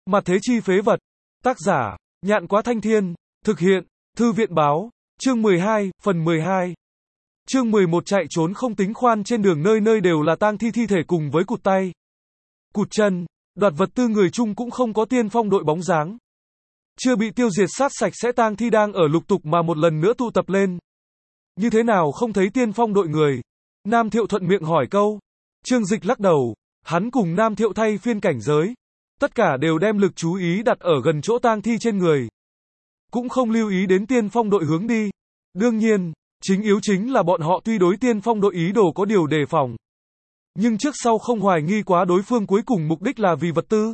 Mặt thế chi phế vật. Tác giả, Nhạn Quá Thanh Thiên. Thực hiện, Thư viện Báo. Chương 12, phần 12. Chương 11 chạy trốn không tính khoan, trên đường nơi nơi đều là tang thi thể cùng với cụt tay, cụt chân, đoạt vật tư người chung cũng không có tiên phong đội bóng dáng. Chưa bị tiêu diệt sát sạch sẽ tang thi đang ở lục tục mà một lần nữa tụ tập lên. Như thế nào không thấy tiên phong đội người? Nam Thiệu thuận miệng hỏi câu. Trương Dịch lắc đầu, hắn cùng Nam Thiệu thay phiên cảnh giới. Tất cả đều đem lực chú ý đặt ở gần chỗ tang thi trên người. Cũng không lưu ý đến tiên phong đội hướng đi. Đương nhiên, chính yếu chính là bọn họ tuy đối tiên phong đội ý đồ có điều đề phòng. Nhưng trước sau không hoài nghi quá đối phương cuối cùng mục đích là vì vật tư.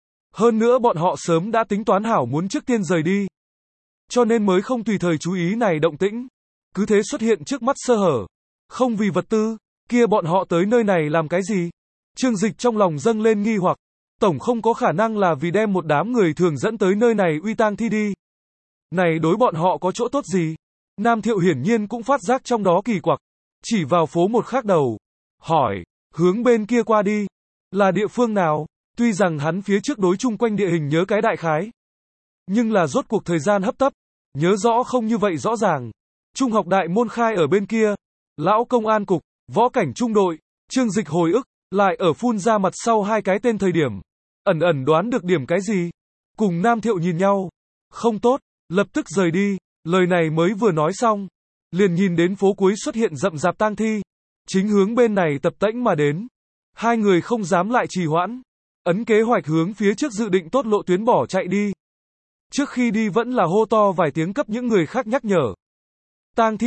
Hơn nữa bọn họ sớm đã tính toán hảo muốn trước tiên rời đi. Cho nên mới không tùy thời chú ý này động tĩnh. Cứ thế xuất hiện trước mắt sơ hở. Không vì vật tư, kia bọn họ tới nơi này làm cái gì? Trương Dịch trong lòng dâng lên nghi hoặc. Tổng không có khả năng là vì đem một đám người thường dẫn tới nơi này uy tang thi đi. Này đối bọn họ có chỗ tốt gì? Nam Thiệu hiển nhiên cũng phát giác trong đó kỳ quặc. Chỉ vào phố một khác đầu. Hỏi, hướng bên kia qua đi. Là địa phương nào? Tuy rằng hắn phía trước đối chung quanh địa hình nhớ cái đại khái. Nhưng là rốt cuộc thời gian hấp tấp. Nhớ rõ không như vậy rõ ràng. Trung học đại môn khai ở bên kia. Lão công an cục, võ cảnh trung đội. Trương Dịch hồi ức, lại ở phun ra mặt sau hai cái tên thời điểm. Ẩn ẩn đoán được điểm cái gì? Cùng Nam Thiệu nhìn nhau. Không tốt, lập tức rời đi. Lời này mới vừa nói xong. Liền nhìn đến phố cuối xuất hiện rậm rạp tang thi. Chính hướng bên này tập tễnh mà đến. Hai người không dám lại trì hoãn. Ấn kế hoạch hướng phía trước dự định tốt lộ tuyến bỏ chạy đi. Trước khi đi vẫn là hô to vài tiếng cấp những người khác nhắc nhở. Tang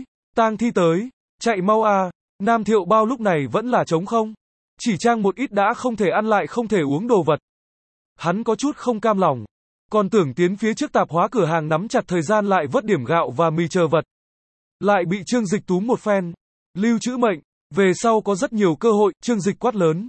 thi tới, chạy mau a. Nam Thiệu bao lúc này vẫn là trống không. Chỉ trang một ít đã không thể ăn lại không thể uống đồ vật. Hắn có chút không cam lòng. Còn tưởng tiến phía trước tạp hóa cửa hàng nắm chặt thời gian lại vớt điểm gạo và mì chờ vật. Lại bị Trương Dịch túm một phen. Lưu trữ mệnh, về sau có rất nhiều cơ hội, Trương Dịch quát lớn.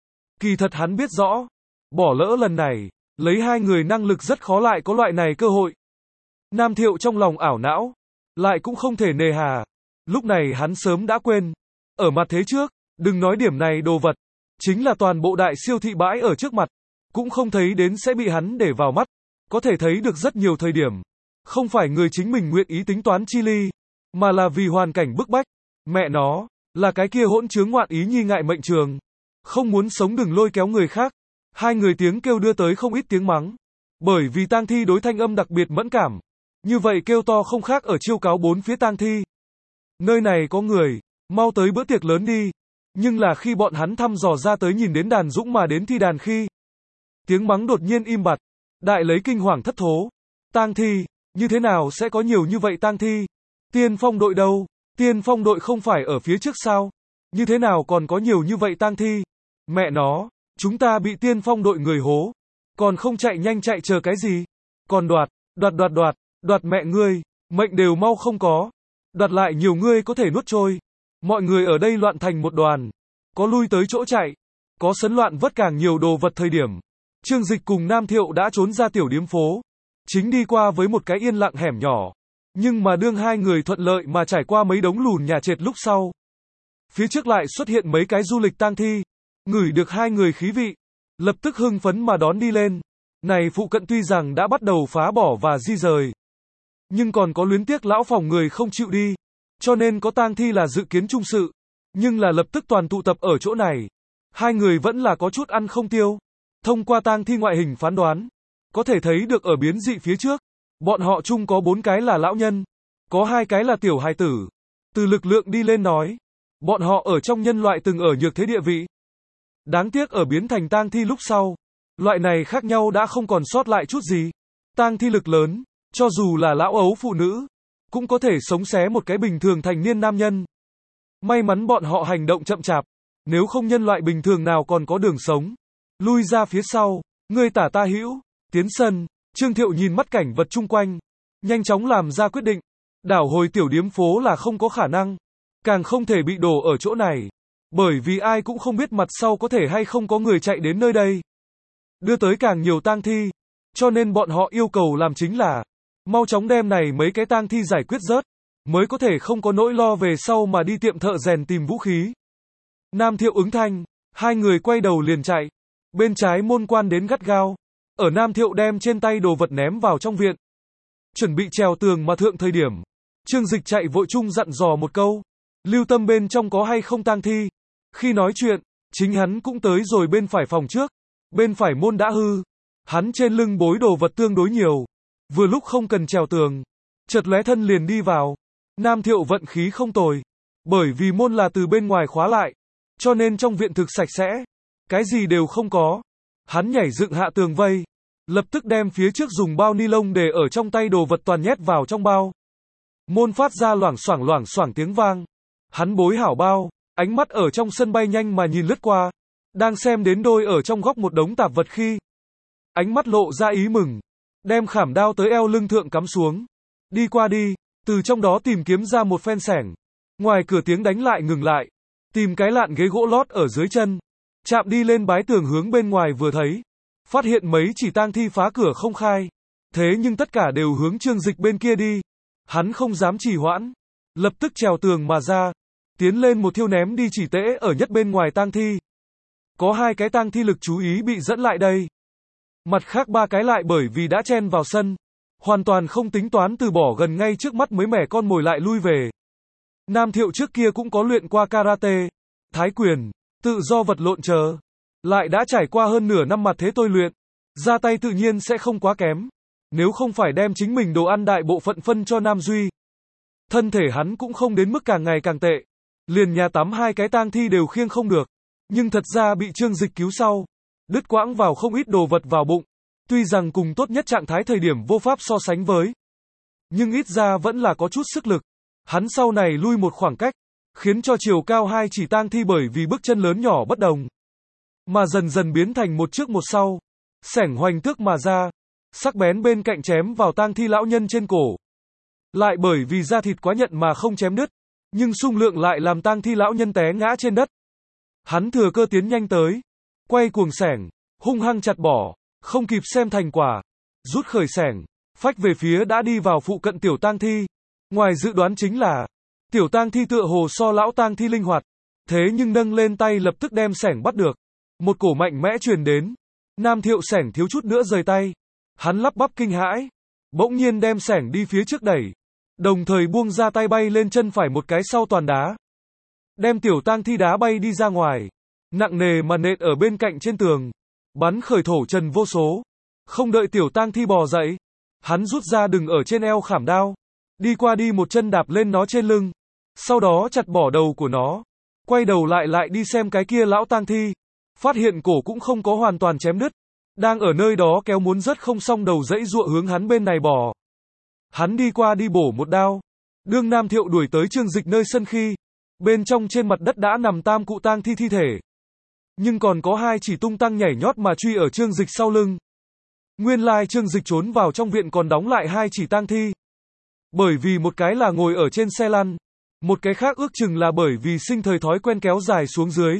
Kỳ thật hắn biết rõ, bỏ lỡ lần này, lấy hai người năng lực rất khó lại có loại này cơ hội. Nam Thiệu trong lòng ảo não, lại cũng không thể nề hà. Lúc này hắn sớm đã quên. Ở mặt thế trước, đừng nói điểm này đồ vật, chính là toàn bộ đại siêu thị bãi ở trước mặt, cũng không thấy đến sẽ bị hắn để vào mắt. Có thể thấy được rất nhiều thời điểm, không phải người chính mình nguyện ý tính toán chi ly, mà là vì hoàn cảnh bức bách. Mẹ nó, là cái kia hỗn trướng ngoạn ý nhi ngại mệnh trường. Không muốn sống đừng lôi kéo người khác. Hai người tiếng kêu đưa tới không ít tiếng mắng. Bởi vì tang thi đối thanh âm đặc biệt mẫn cảm. Như vậy kêu to không khác ở chiêu cáo bốn phía tang thi. Nơi này có người, mau tới bữa tiệc lớn đi. Nhưng là khi bọn hắn thăm dò ra tới nhìn đến đàn dũng mà đến thi đàn khi. Tiếng mắng đột nhiên im bặt. Đại lấy kinh hoàng thất thố. Tang thi, như thế nào sẽ có nhiều như vậy tang thi? Tiên phong đội đâu? Tiên phong đội không phải ở phía trước sao? Như thế nào còn có nhiều như vậy tang thi? Mẹ nó, chúng ta bị tiên phong đội người hố. Còn không chạy nhanh chạy chờ cái gì? Còn đoạt mẹ ngươi, mệnh đều mau không có. Đoạt lại nhiều ngươi có thể nuốt trôi. Mọi người ở đây loạn thành một đoàn. Có lui tới chỗ chạy. Có sấn loạn vất càng nhiều đồ vật thời điểm. Trương Dịch cùng Nam Thiệu đã trốn ra tiểu điếm phố. Chính đi qua với một cái yên lặng hẻm nhỏ. Nhưng mà đương hai người thuận lợi mà trải qua mấy đống lùn nhà trệt lúc sau. Phía trước lại xuất hiện mấy cái du lịch tang thi. Ngửi được hai người khí vị. Lập tức hưng phấn mà đón đi lên. Này phụ cận tuy rằng đã bắt đầu phá bỏ và di rời. Nhưng còn có luyến tiếc lão phòng người không chịu đi. Cho nên có tang thi là dự kiến chung sự. Nhưng là lập tức toàn tụ tập ở chỗ này. Hai người vẫn là có chút ăn không tiêu. Thông qua tang thi ngoại hình phán đoán. Có thể thấy được ở biến dị phía trước. Bọn họ chung có 4 cái là lão nhân. Có 2 cái là tiểu hài tử. Từ lực lượng đi lên nói. Bọn họ ở trong nhân loại từng ở nhược thế địa vị. Đáng tiếc ở biến thành tang thi lúc sau. Loại này khác nhau đã không còn sót lại chút gì. Tang thi lực lớn. Cho dù là lão ấu phụ nữ. Cũng có thể sống xé một cái bình thường thành niên nam nhân. May mắn bọn họ hành động chậm chạp. Nếu không nhân loại bình thường nào còn có đường sống. Lui ra phía sau. Ngươi tả ta hữu. Tiến sân. Trương Thiệu nhìn mắt cảnh vật chung quanh. Nhanh chóng làm ra quyết định. Đảo hồi tiểu điếm phố là không có khả năng. Càng không thể bị đổ ở chỗ này. Bởi vì ai cũng không biết mặt sau có thể hay không có người chạy đến nơi đây. Đưa tới càng nhiều tang thi. Cho nên bọn họ yêu cầu làm chính là mau chóng đem này mấy cái tang thi giải quyết rớt. Mới có thể không có nỗi lo về sau mà đi tiệm thợ rèn tìm vũ khí. Nam Thiệu ứng thanh. Hai người quay đầu liền chạy. Bên trái môn quan đến gắt gao. ở Nam Thiệu đem trên tay đồ vật ném vào trong viện. Chuẩn bị trèo tường mà thượng thời điểm. Trương Dịch chạy vội chung dặn dò một câu. Lưu tâm bên trong có hay không tang thi. Khi nói chuyện, chính hắn cũng tới rồi bên phải phòng trước. Bên phải môn đã hư. Hắn trên lưng bối đồ vật tương đối nhiều. Vừa lúc không cần trèo tường. Chợt lóe thân liền đi vào. Nam Thiệu vận khí không tồi. Bởi vì môn là từ bên ngoài khóa lại. Cho nên trong viện thực sạch sẽ. Cái gì đều không có. Hắn nhảy dựng hạ tường vây. Lập tức đem phía trước dùng bao ni lông để ở trong tay đồ vật toàn nhét vào trong bao. Môn phát ra loảng xoảng tiếng vang. Hắn bối hảo bao. Ánh mắt ở trong sân bay nhanh mà nhìn lướt qua. Đang xem đến đôi ở trong góc một đống tạp vật khi. Ánh mắt lộ ra ý mừng. Đem khảm đao tới eo lưng thượng cắm xuống. Đi qua đi. Từ trong đó tìm kiếm ra một phen sẻng. Ngoài cửa tiếng đánh lại ngừng lại. Tìm cái lạn ghế gỗ lót ở dưới chân. Chạm đi lên bái tường hướng bên ngoài vừa thấy. Phát hiện mấy chỉ tang thi phá cửa không khai. Thế nhưng tất cả đều hướng Trương Dịch bên kia đi. Hắn không dám trì hoãn. Lập tức trèo tường mà ra. Tiến lên một thiêu ném đi chỉ tễ ở nhất bên ngoài tang thi. Có 2 cái tang thi lực chú ý bị dẫn lại đây. Mặt khác 3 cái lại bởi vì đã chen vào sân. Hoàn toàn không tính toán từ bỏ gần ngay trước mắt mới mẻ con mồi lại lui về. Nam Thiệu trước kia cũng có luyện qua karate, thái quyền, tự do vật lộn chờ. Lại đã trải qua hơn nửa năm mặt thế tôi luyện. Ra tay tự nhiên sẽ không quá kém. Nếu không phải đem chính mình đồ ăn đại bộ phận phân cho Nam Duy. Thân thể hắn cũng không đến mức càng ngày càng tệ. Liền nhà tắm 2 cái tang thi đều khiêng không được. Nhưng thật ra bị Trương Dịch cứu sau. Đứt quãng vào không ít đồ vật vào bụng. Tuy rằng cùng tốt nhất trạng thái thời điểm vô pháp so sánh với. Nhưng ít ra vẫn là có chút sức lực. Hắn sau này lui một khoảng cách. Khiến cho chiều cao 2 chỉ tang thi bởi vì bước chân lớn nhỏ bất đồng. Mà dần dần biến thành một trước một sau. Sẻng hoành tước mà ra. Sắc bén bên cạnh chém vào tang thi lão nhân trên cổ. Lại bởi vì da thịt quá nhận mà không chém đứt. Nhưng xung lượng lại làm tang thi lão nhân té ngã trên đất. Hắn thừa cơ tiến nhanh tới. Quay cuồng sẻng. Hung hăng chặt bỏ. Không kịp xem thành quả. Rút khởi sẻng. Phách về phía đã đi vào phụ cận tiểu tang thi. Ngoài dự đoán chính là. Tiểu tang thi tựa hồ so lão tang thi linh hoạt. Thế nhưng nâng lên tay lập tức đem sẻng bắt được. Một cổ mạnh mẽ truyền đến. Nam Thiệu sẻng thiếu chút nữa rời tay. Hắn lắp bắp kinh hãi. Bỗng nhiên đem sẻng đi phía trước đẩy. Đồng thời buông ra tay bay lên chân phải một cái sau toàn đá. Đem tiểu tang thi đá bay đi ra ngoài. Nặng nề mà nện ở bên cạnh trên tường. Bắn khởi thổ trần vô số. Không đợi tiểu tang thi bò dậy. Hắn rút ra đừng ở trên eo khảm đao. Đi qua đi một chân đạp lên nó trên lưng. Sau đó chặt bỏ đầu của nó. Quay đầu lại đi xem cái kia lão tang thi. Phát hiện cổ cũng không có hoàn toàn chém đứt. Đang ở nơi đó kéo muốn rất không xong đầu dãy dụa hướng hắn bên này bò. Hắn đi qua đi bổ một đao. Đương Nam Thiệu đuổi tới Trương Dịch nơi sân khi. Bên trong trên mặt đất đã nằm 3 cụ tang thi thi thể. Nhưng còn có 2 chỉ tung tăng nhảy nhót mà truy ở Trương Dịch sau lưng. Nguyên lai Trương Dịch trốn vào trong viện còn đóng lại 2 chỉ tang thi. Bởi vì một cái là ngồi ở trên xe lăn. Một cái khác ước chừng là bởi vì sinh thời thói quen kéo dài xuống dưới.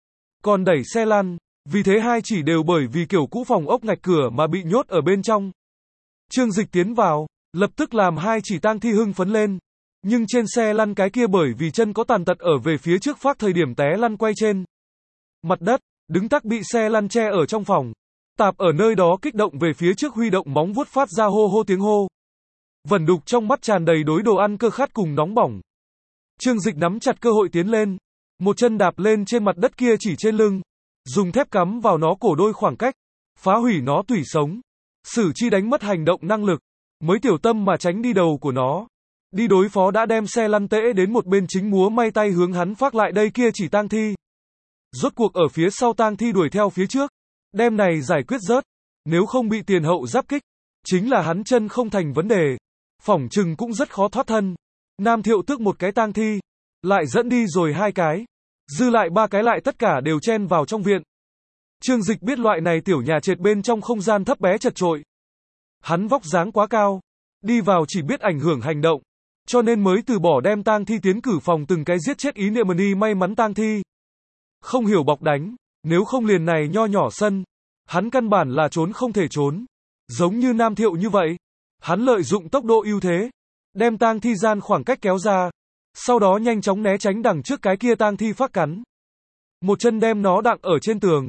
Còn đẩy xe lăn. Vì thế 2 chỉ đều bởi vì kiểu cũ phòng ốc ngạch cửa mà bị nhốt ở bên trong. Trương Dịch tiến vào. Lập tức làm 2 chỉ tang thi hưng phấn lên. Nhưng trên xe lăn cái kia bởi vì chân có tàn tật ở về phía trước phát thời điểm té lăn quay trên mặt đất, đứng tắc bị xe lăn che ở trong phòng. Tạp ở nơi đó kích động về phía trước huy động móng vuốt phát ra hô hô tiếng hô. Vẩn đục trong mắt tràn đầy đối đồ ăn cơ khát cùng nóng bỏng. Trương Dịch nắm chặt cơ hội tiến lên. Một chân đạp lên trên mặt đất kia chỉ trên lưng. Dùng thép cắm vào nó cổ đôi khoảng cách. Phá hủy nó tủy sống. Sử chi đánh mất hành động năng lực. Mới tiểu tâm mà tránh đi đầu của nó. Đi đối phó đã đem xe lăn tễ đến một bên chính múa may tay hướng hắn phát lại đây kia chỉ tang thi. Rốt cuộc ở phía sau tang thi đuổi theo phía trước. Đem này giải quyết rớt. Nếu không bị tiền hậu giáp kích. Chính là hắn chân không thành vấn đề. Phỏng chừng cũng rất khó thoát thân. Nam Thiệu tước một cái tang thi. Lại dẫn đi rồi 2 cái. Dư lại 3 cái lại tất cả đều chen vào trong viện. Trương Dịch biết loại này tiểu nhà trệt bên trong không gian thấp bé chật trội. Hắn vóc dáng quá cao. Đi vào chỉ biết ảnh hưởng hành động. Cho nên mới từ bỏ đem tang thi tiến cử phòng từng cái giết chết ý niệm may mắn tang thi. Không hiểu bọc đánh. Nếu không liền này nho nhỏ sân. Hắn căn bản là trốn không thể trốn. Giống như Nam Thiệu như vậy. Hắn lợi dụng tốc độ ưu thế. Đem tang thi gian khoảng cách kéo ra. Sau đó nhanh chóng né tránh đằng trước cái kia tang thi phát cắn. Một chân đem nó đặng ở trên tường.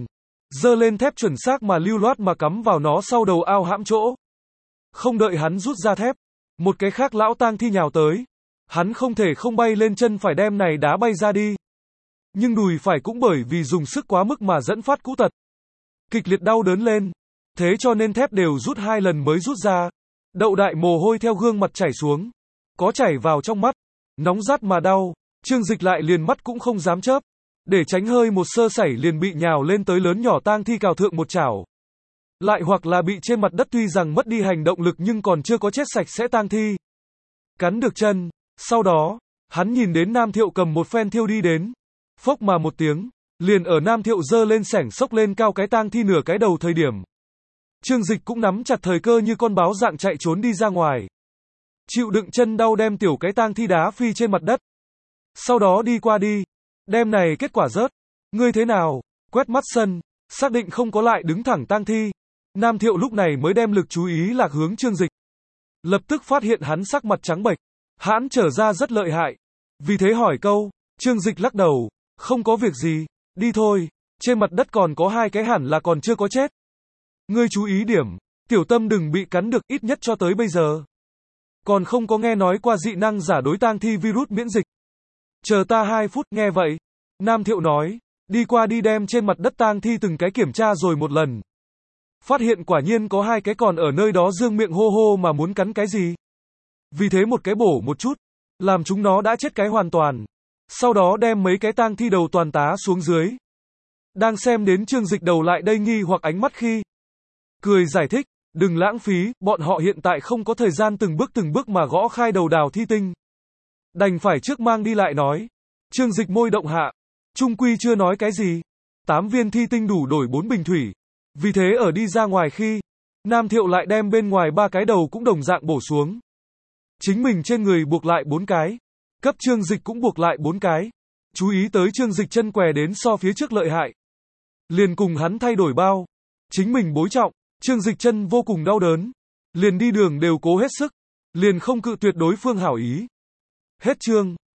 giơ lên thép chuẩn xác mà lưu loát mà cắm vào nó sau đầu ao hãm chỗ. Không đợi hắn rút ra thép, một cái khác lão tang thi nhào tới. Hắn không thể không bay lên chân phải đem này đá bay ra đi. Nhưng đùi phải cũng bởi vì dùng sức quá mức mà dẫn phát cũ tật. Kịch liệt đau đớn lên. Thế cho nên thép đều rút 2 lần mới rút ra. Đậu đại mồ hôi theo gương mặt chảy xuống. Có chảy vào trong mắt. Nóng rát mà đau. Trương Dịch lại liền mắt cũng không dám chớp. Để tránh hơi một sơ sẩy liền bị nhào lên tới lớn nhỏ tang thi cào thượng một chảo. Lại hoặc là bị trên mặt đất tuy rằng mất đi hành động lực nhưng còn chưa có chết sạch sẽ tang thi. Cắn được chân. Sau đó, hắn nhìn đến Nam Thiệu cầm một phen thiêu đi đến. Phốc mà một tiếng, liền ở Nam Thiệu giơ lên xẻng xốc lên cao cái tang thi nửa cái đầu thời điểm. Trương Dịch cũng nắm chặt thời cơ như con báo dạng chạy trốn đi ra ngoài. Chịu đựng chân đau đem tiểu cái tang thi đá phi trên mặt đất. Sau đó đi qua đi. Đem này kết quả rớt. Ngươi thế nào? Quét mắt sân, xác định không có lại đứng thẳng tang thi. Nam Thiệu lúc này mới đem lực chú ý lạc hướng Trương Dịch. Lập tức phát hiện hắn sắc mặt trắng bệch. Hãn trở ra rất lợi hại. Vì thế hỏi câu, Trương Dịch lắc đầu, không có việc gì, đi thôi, trên mặt đất còn có 2 cái hẳn là còn chưa có chết. Ngươi chú ý điểm, tiểu tâm đừng bị cắn được ít nhất cho tới bây giờ. Còn không có nghe nói qua dị năng giả đối tang thi virus miễn dịch. Chờ ta 2 phút, nghe vậy. Nam Thiệu nói, đi qua đi đem trên mặt đất tang thi từng cái kiểm tra rồi một lần. Phát hiện quả nhiên có 2 cái còn ở nơi đó dương miệng hô hô mà muốn cắn cái gì. Vì thế một cái bổ một chút, làm chúng nó đã chết cái hoàn toàn. Sau đó đem mấy cái tang thi đầu toàn tá xuống dưới. Đang xem đến Trương Dịch đầu lại đây nghi hoặc ánh mắt khi. Cười giải thích, đừng lãng phí, bọn họ hiện tại không có thời gian từng bước mà gõ khai đầu đào thi tinh. Đành phải trước mang đi lại nói. Trương Dịch môi động hạ. Trung quy chưa nói cái gì. 8 viên thi tinh đủ đổi 4 bình thủy. Vì thế ở đi ra ngoài khi, Nam Thiệu lại đem bên ngoài 3 cái đầu cũng đồng dạng bổ xuống. Chính mình trên người buộc lại 4 cái. Cấp Trương Dịch cũng buộc lại 4 cái. Chú ý tới Trương Dịch chân què đến so phía trước lợi hại. Liền cùng hắn thay đổi bao. Chính mình bối trọng, Trương Dịch chân vô cùng đau đớn. Liền đi đường đều cố hết sức. Liền không cự tuyệt đối phương hảo ý. Hết chương.